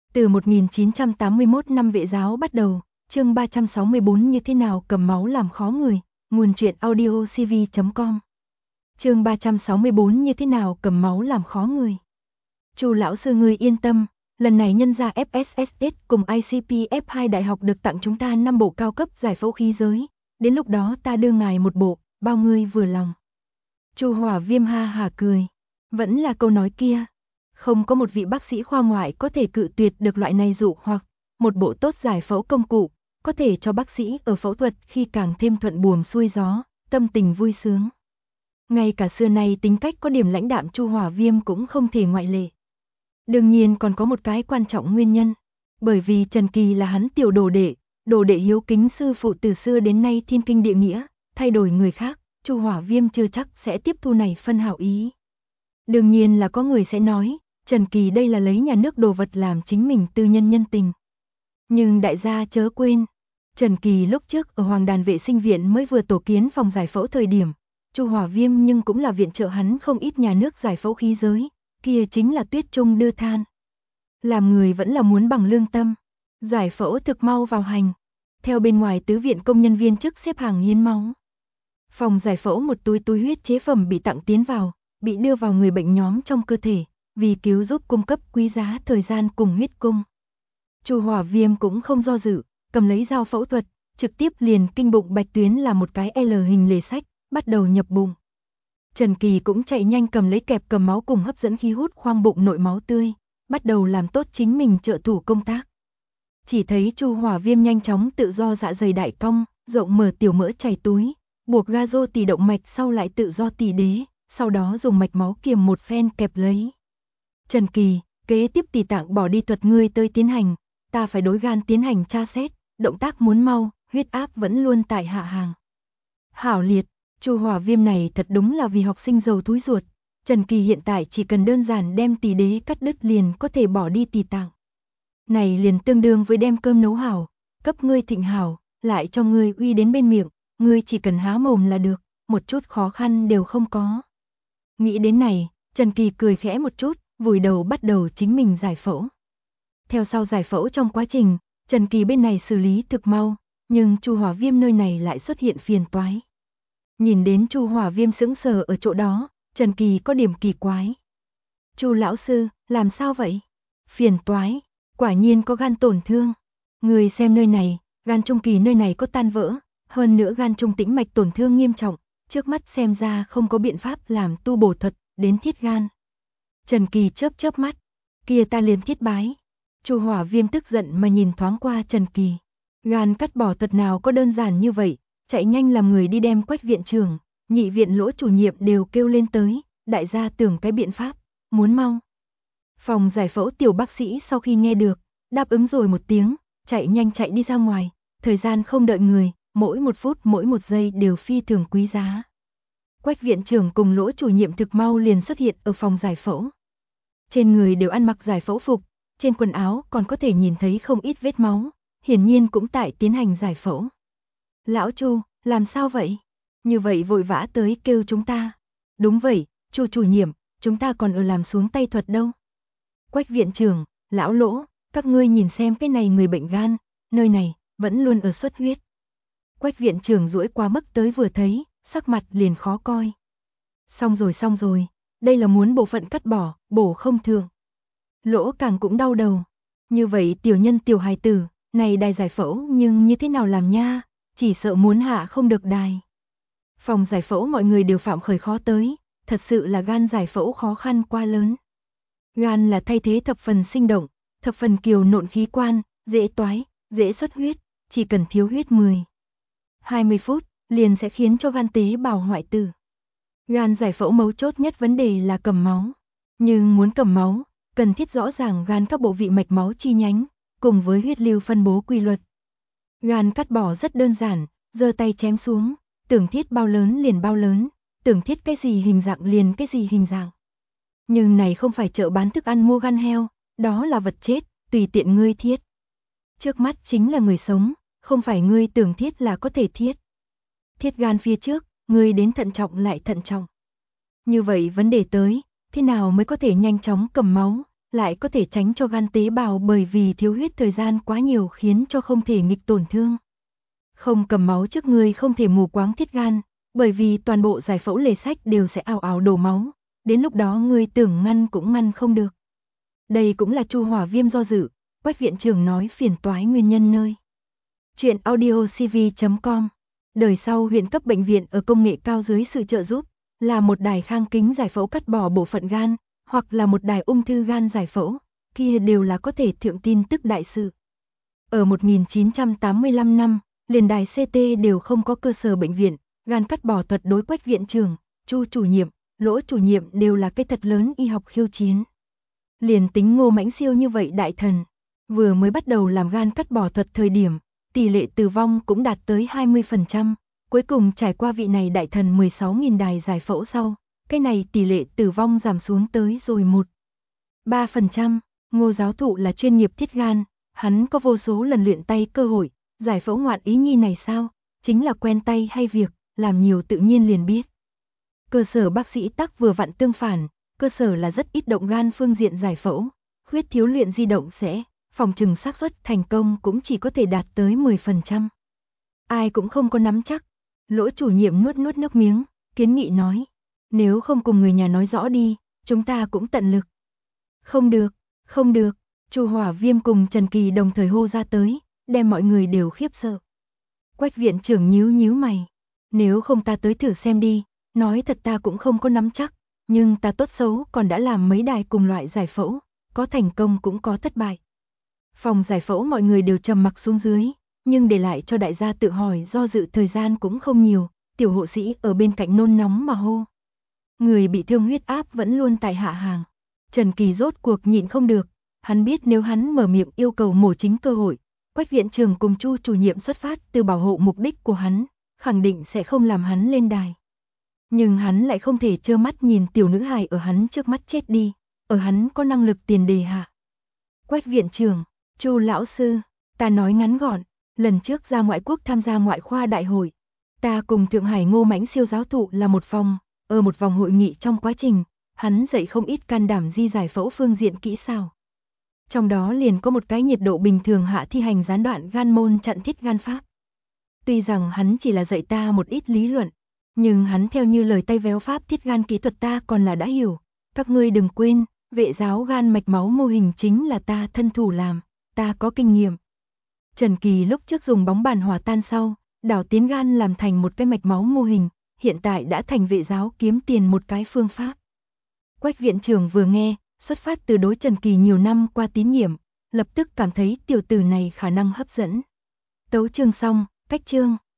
Từ 1981 năm vệ giáo bắt đầu, chương 364 như thế nào cầm máu làm khó người, nguồn truyện audio cv.com. Chương 364 như thế nào cầm máu làm khó người. Chu lão sư ngươi yên tâm, lần này nhân ra FSSS cùng ICP-F2 đại học được tặng chúng ta 5 bộ cao cấp giải phẫu khí giới, đến lúc đó ta đưa ngài một bộ, bao ngươi vừa lòng. Chu Hỏa Viêm ha hả cười, vẫn là câu nói kia. Không có một vị bác sĩ khoa ngoại có thể cự tuyệt được loại này dụ hoặc, một bộ tốt giải phẫu công cụ, có thể cho bác sĩ ở phẫu thuật khi càng thêm thuận buồm xuôi gió, tâm tình vui sướng. Ngay cả xưa nay tính cách có điểm lãnh đạm Chu Hỏa Viêm cũng không thể ngoại lệ. Đương nhiên còn có một cái quan trọng nguyên nhân, bởi vì Trần Kỳ là hắn tiểu đồ đệ hiếu kính sư phụ từ xưa đến nay thiên kinh địa nghĩa, thay đổi người khác, Chu Hỏa Viêm chưa chắc sẽ tiếp thu này phân hảo ý. Đương nhiên là có người sẽ nói, Trần Kỳ đây là lấy nhà nước đồ vật làm chính mình tư nhân nhân tình. Nhưng đại gia chớ quên, Trần Kỳ lúc trước ở Hoàng Đàn vệ sinh viện mới vừa tổ kiến phòng giải phẫu thời điểm, Chu Hỏa Viêm nhưng cũng là viện trợ hắn không ít nhà nước giải phẫu khí giới, kia chính là tuyết trung đưa than. Làm người vẫn là muốn bằng lương tâm, giải phẫu thực mau vào hành, theo bên ngoài tứ viện công nhân viên chức xếp hàng hiến máu. Phòng giải phẫu một túi huyết chế phẩm bị tặng tiến vào, bị đưa vào người bệnh nhóm trong cơ thể, vì cứu giúp cung cấp quý giá thời gian cùng huyết cung. Chu Hỏa Viêm cũng không do dự, cầm lấy dao phẫu thuật, trực tiếp liền kinh bụng bạch tuyến là một cái L hình lề sách, bắt đầu nhập bụng. Trần Kỳ cũng chạy nhanh cầm lấy kẹp cầm máu cùng hấp dẫn khí hút khoang bụng nội máu tươi, bắt đầu làm tốt chính mình trợ thủ công tác. Chỉ thấy Chu Hỏa Viêm nhanh chóng tự do dạ dày đại cong, rộng mở tiểu mỡ chảy túi, buộc ga rô tỳ động mạch sau lại tự do tỳ đế, sau đó dùng mạch máu kiềm một phen kẹp lấy. Trần Kỳ, kế tiếp tỳ tạng bỏ đi thuật ngươi tới tiến hành, ta phải đối gan tiến hành tra xét, động tác muốn mau, huyết áp vẫn luôn tại hạ hàng. Hảo liệt, Chu Hỏa Viêm này thật đúng là vì học sinh giàu túi ruột. Trần Kỳ hiện tại chỉ cần đơn giản đem tỳ đế cắt đứt liền có thể bỏ đi tỳ tạng. Này liền tương đương với đem cơm nấu hảo, cấp ngươi thịnh hảo, lại cho ngươi uy đến bên miệng, ngươi chỉ cần há mồm là được, một chút khó khăn đều không có. Nghĩ đến này, Trần Kỳ cười khẽ một chút, vùi đầu bắt đầu chính mình giải phẫu. Theo sau giải phẫu trong quá trình, Trần Kỳ bên này xử lý thực mau, nhưng Chu Hỏa Viêm nơi này lại xuất hiện phiền toái. Nhìn đến Chu Hỏa Viêm sững sờ ở chỗ đó, Trần Kỳ có điểm kỳ quái. Chu lão sư, làm sao vậy? Phiền toái, quả nhiên có gan tổn thương. Người xem nơi này, gan trung kỳ nơi này có tan vỡ, hơn nữa gan trung tĩnh mạch tổn thương nghiêm trọng, trước mắt xem ra không có biện pháp làm tu bổ thuật, đến thiết gan. Trần Kỳ chớp mắt, kia ta liền thiết bái. Chu Hỏa Viêm tức giận mà nhìn thoáng qua Trần Kỳ. Gan cắt bỏ thuật nào có đơn giản như vậy, chạy nhanh làm người đi đem Quách viện trưởng, nhị viện Lỗ chủ nhiệm đều kêu lên tới, đại gia tưởng cái biện pháp, muốn mau. Phòng giải phẫu tiểu bác sĩ sau khi nghe được, đáp ứng rồi một tiếng, chạy nhanh chạy đi ra ngoài, thời gian không đợi người, mỗi một phút mỗi một giây đều phi thường quý giá. Quách viện trưởng cùng Lỗ chủ nhiệm thực mau liền xuất hiện ở phòng giải phẫu. Trên người đều ăn mặc giải phẫu phục, trên quần áo còn có thể nhìn thấy không ít vết máu, hiển nhiên cũng tại tiến hành giải phẫu. Lão Chu, làm sao vậy? Như vậy vội vã tới kêu chúng ta. Đúng vậy, Chu chủ nhiệm, chúng ta còn ở làm xuống tay thuật đâu. Quách viện trưởng, lão Lỗ, các ngươi nhìn xem cái này người bệnh gan, nơi này, vẫn luôn ở xuất huyết. Quách viện trưởng duỗi qua mức tới vừa thấy, sắc mặt liền khó coi. Xong rồi, đây là muốn bộ phận cắt bỏ, bổ không thường. Lỗ càng cũng đau đầu. Như vậy tiểu nhân tiểu hài tử, này đài giải phẫu nhưng như thế nào làm nha, chỉ sợ muốn hạ không được đài. Phòng giải phẫu mọi người đều phạm khởi khó tới, thật sự là gan giải phẫu khó khăn quá lớn. Gan là thay thế thập phần sinh động, thập phần kiều nộn khí quan, dễ toái, dễ xuất huyết, chỉ cần thiếu huyết 10-20 phút, liền sẽ khiến cho gan tế bào hoại tử. Gan giải phẫu mấu chốt nhất vấn đề là cầm máu. Nhưng muốn cầm máu, cần thiết rõ ràng gan các bộ vị mạch máu chi nhánh, cùng với huyết lưu phân bố quy luật. Gan cắt bỏ rất đơn giản, giơ tay chém xuống, tưởng thiết bao lớn liền bao lớn, tưởng thiết cái gì hình dạng liền cái gì hình dạng. Nhưng này không phải chợ bán thức ăn mua gan heo, đó là vật chết, tùy tiện ngươi thiết. Trước mắt chính là người sống, không phải ngươi tưởng thiết là có thể thiết. Thiết gan phía trước, ngươi đến thận trọng lại thận trọng. Như vậy vấn đề tới, thế nào mới có thể nhanh chóng cầm máu, lại có thể tránh cho gan tế bào bởi vì thiếu huyết thời gian quá nhiều khiến cho không thể nghịch tổn thương. Không cầm máu trước người không thể mù quáng thiết gan, bởi vì toàn bộ giải phẫu lề sách đều sẽ ào ào đổ máu, đến lúc đó người tưởng ngăn cũng ngăn không được. Đây cũng là Chu Hỏa Viêm do dự, Quách viện trưởng nói phiền toái nguyên nhân nơi. Chuyện audiocv.com. Đời sau huyện cấp bệnh viện ở công nghệ cao dưới sự trợ giúp, là một đài khang kính giải phẫu cắt bỏ bộ phận gan, hoặc là một đài ung thư gan giải phẫu, kia đều là có thể thượng tin tức đại sự. Ở 1985 năm, liền đài CT đều không có cơ sở bệnh viện, gan cắt bỏ thuật đối Quách viện trưởng, Chu chủ nhiệm, Lỗ chủ nhiệm đều là cái thật lớn y học khiêu chiến. Liền tính Ngô Mãnh Siêu như vậy đại thần, vừa mới bắt đầu làm gan cắt bỏ thuật thời điểm, tỷ lệ tử vong cũng đạt tới 20%, cuối cùng trải qua vị này đại thần 16.000 đài giải phẫu sau, cái này tỷ lệ tử vong giảm xuống tới rồi 3%. Ngô giáo thụ là chuyên nghiệp thiết gan, hắn có vô số lần luyện tay cơ hội, giải phẫu ngoạn ý nhi này sao, chính là quen tay hay việc, làm nhiều tự nhiên liền biết. Cơ sở bác sĩ tắc vừa vặn tương phản, cơ sở là rất ít động gan phương diện giải phẫu, khuyết thiếu luyện di động sẽ, phòng trừng xác suất thành công cũng chỉ có thể đạt tới 10%. Ai cũng không có nắm chắc. Lỗ chủ nhiệm nuốt nước miếng, kiến nghị nói, nếu không cùng người nhà nói rõ đi, chúng ta cũng tận lực. Không được, Chu Hỏa Viêm cùng Trần Kỳ đồng thời hô ra tới, đem mọi người đều khiếp sợ. Quách viện trưởng nhíu mày, nếu không ta tới thử xem đi, nói thật ta cũng không có nắm chắc, nhưng ta tốt xấu còn đã làm mấy đài cùng loại giải phẫu, có thành công cũng có thất bại. Phòng giải phẫu mọi người đều trầm mặc xuống dưới, nhưng để lại cho đại gia tự hỏi do dự thời gian cũng không nhiều, tiểu hộ sĩ ở bên cạnh nôn nóng mà hô. Người bị thương huyết áp vẫn luôn tại hạ hàng. Trần Kỳ rốt cuộc nhịn không được, hắn biết nếu hắn mở miệng yêu cầu mổ chính cơ hội, Quách viện trưởng cùng Chu chủ nhiệm xuất phát từ bảo hộ mục đích của hắn, khẳng định sẽ không làm hắn lên đài. Nhưng hắn lại không thể trơ mắt nhìn tiểu nữ hài ở hắn trước mắt chết đi, ở hắn có năng lực tiền đề hạ. Quách viện trưởng, Chu lão sư, ta nói ngắn gọn, lần trước ra ngoại quốc tham gia ngoại khoa đại hội, ta cùng Thượng Hải Ngô Mãnh Siêu giáo thụ là một vòng, ở một vòng hội nghị trong quá trình, hắn dạy không ít can đảm di giải phẫu phương diện kỹ xảo. Trong đó liền có một cái nhiệt độ bình thường hạ thi hành gián đoạn gan môn chặn thiết gan pháp. Tuy rằng hắn chỉ là dạy ta một ít lý luận, nhưng hắn theo như lời tay véo pháp thiết gan kỹ thuật ta còn là đã hiểu. Các ngươi đừng quên, vệ giáo gan mạch máu mô hình chính là ta thân thủ làm, ta có kinh nghiệm. Trần Kỳ lúc trước dùng bóng bàn hòa tan sau, đảo tiến gan làm thành một cái mạch máu mô hình, hiện tại đã thành vệ giáo kiếm tiền một cái phương pháp. Quách viện trưởng vừa nghe, xuất phát từ đối Trần Kỳ nhiều năm qua tín nhiệm, lập tức cảm thấy tiểu tử này khả năng hấp dẫn. Tấu chương xong, cách chương.